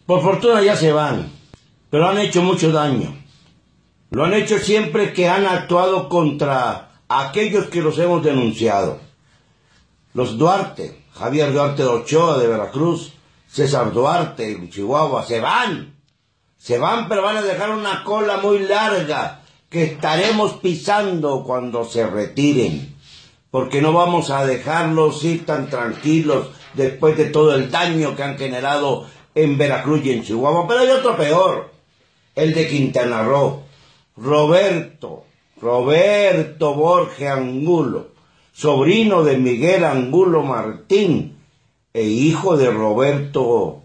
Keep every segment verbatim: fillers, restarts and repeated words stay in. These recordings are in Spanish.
Por fortuna ya se van, pero han hecho mucho daño. Lo han hecho siempre que han actuado contra aquellos que los hemos denunciado. Los Duarte, Javier Duarte de Ochoa de Veracruz, César Duarte en Chihuahua, se van. Se van, pero van a dejar una cola muy larga que estaremos pisando cuando se retiren. Porque no vamos a dejarlos ir tan tranquilos después de todo el daño que han generado en Veracruz y en Chihuahua. Pero hay otro peor, el de Quintana Roo. Roberto, Roberto Borges Angulo, sobrino de Miguel Angulo Martín e hijo de Roberto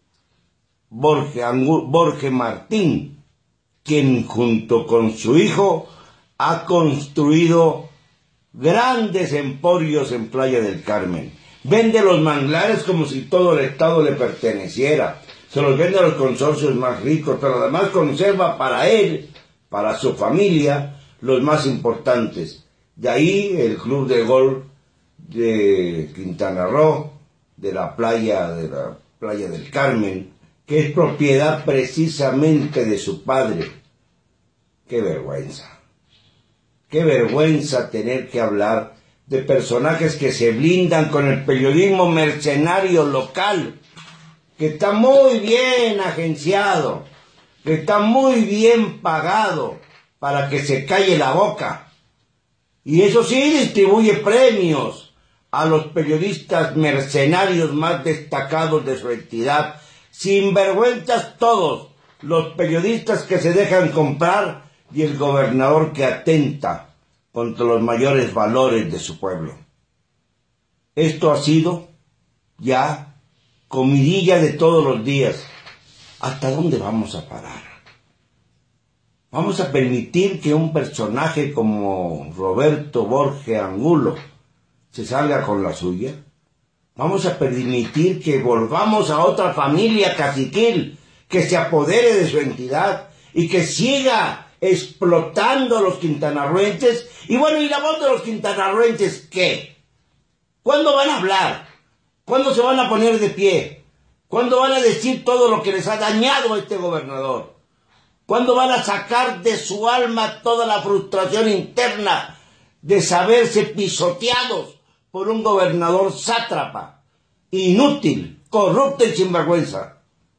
Borges, Angulo, Borges Martín, quien junto con su hijo ha construido grandes emporios en Playa del Carmen. Vende los manglares como si todo el Estado le perteneciera. Se los vende a los consorcios más ricos, pero además conserva para él, para su familia, los más importantes. De ahí el club de golf de Quintana Roo, de la playa, de la Playa del Carmen, que es propiedad precisamente de su padre. ¡Qué vergüenza! ¡Qué vergüenza tener que hablar de personajes que se blindan con el periodismo mercenario local, que está muy bien agenciado, que está muy bien pagado para que se calle la boca? Y eso sí, distribuye premios a los periodistas mercenarios más destacados de su entidad. Sinvergüenzas todos los periodistas que se dejan comprar y el gobernador que atenta contra los mayores valores de su pueblo. Esto ha sido ya comidilla de todos los días. ¿Hasta dónde vamos a parar? ¿Vamos a permitir que un personaje como Roberto Borges Angulo se salga con la suya? ¿Vamos a permitir que volvamos a otra familia caciquil que se apodere de su entidad y que siga explotando a los quintanarroenses? Y bueno, ¿y la voz de los quintanarroenses qué? ¿Cuándo van a hablar? ¿Cuándo se van a poner de pie? ¿Cuándo van a decir todo lo que les ha dañado a este gobernador? ¿Cuándo van a sacar de su alma toda la frustración interna de saberse pisoteados por un gobernador sátrapa, inútil, corrupto y sinvergüenza?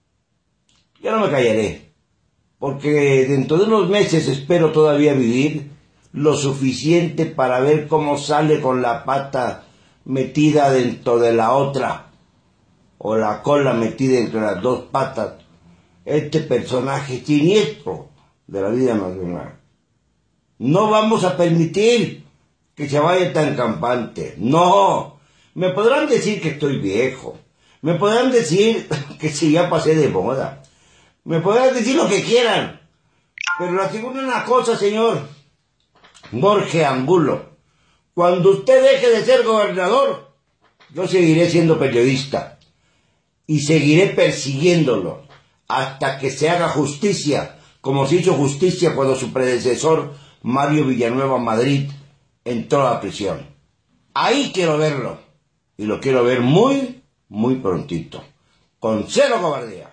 Yo no me callaré, porque dentro de unos meses espero todavía vivir lo suficiente para ver cómo sale con la pata metida dentro de la otra, o la cola metida entre las dos patas, este personaje siniestro de la vida nacional. No vamos a permitir que se vaya tan campante. No. Me podrán decir que estoy viejo. Me podrán decir que si ya pasé de moda. Me podrán decir lo que quieran. Pero le aseguro una cosa, señor Borges Angulo. Cuando usted deje de ser gobernador, yo seguiré siendo periodista. Y seguiré persiguiéndolo hasta que se haga justicia, como se hizo justicia cuando su predecesor, Mario Villanueva Madrid, entró a la prisión. Ahí quiero verlo. Y lo quiero ver muy, muy prontito. Con cero cobardía.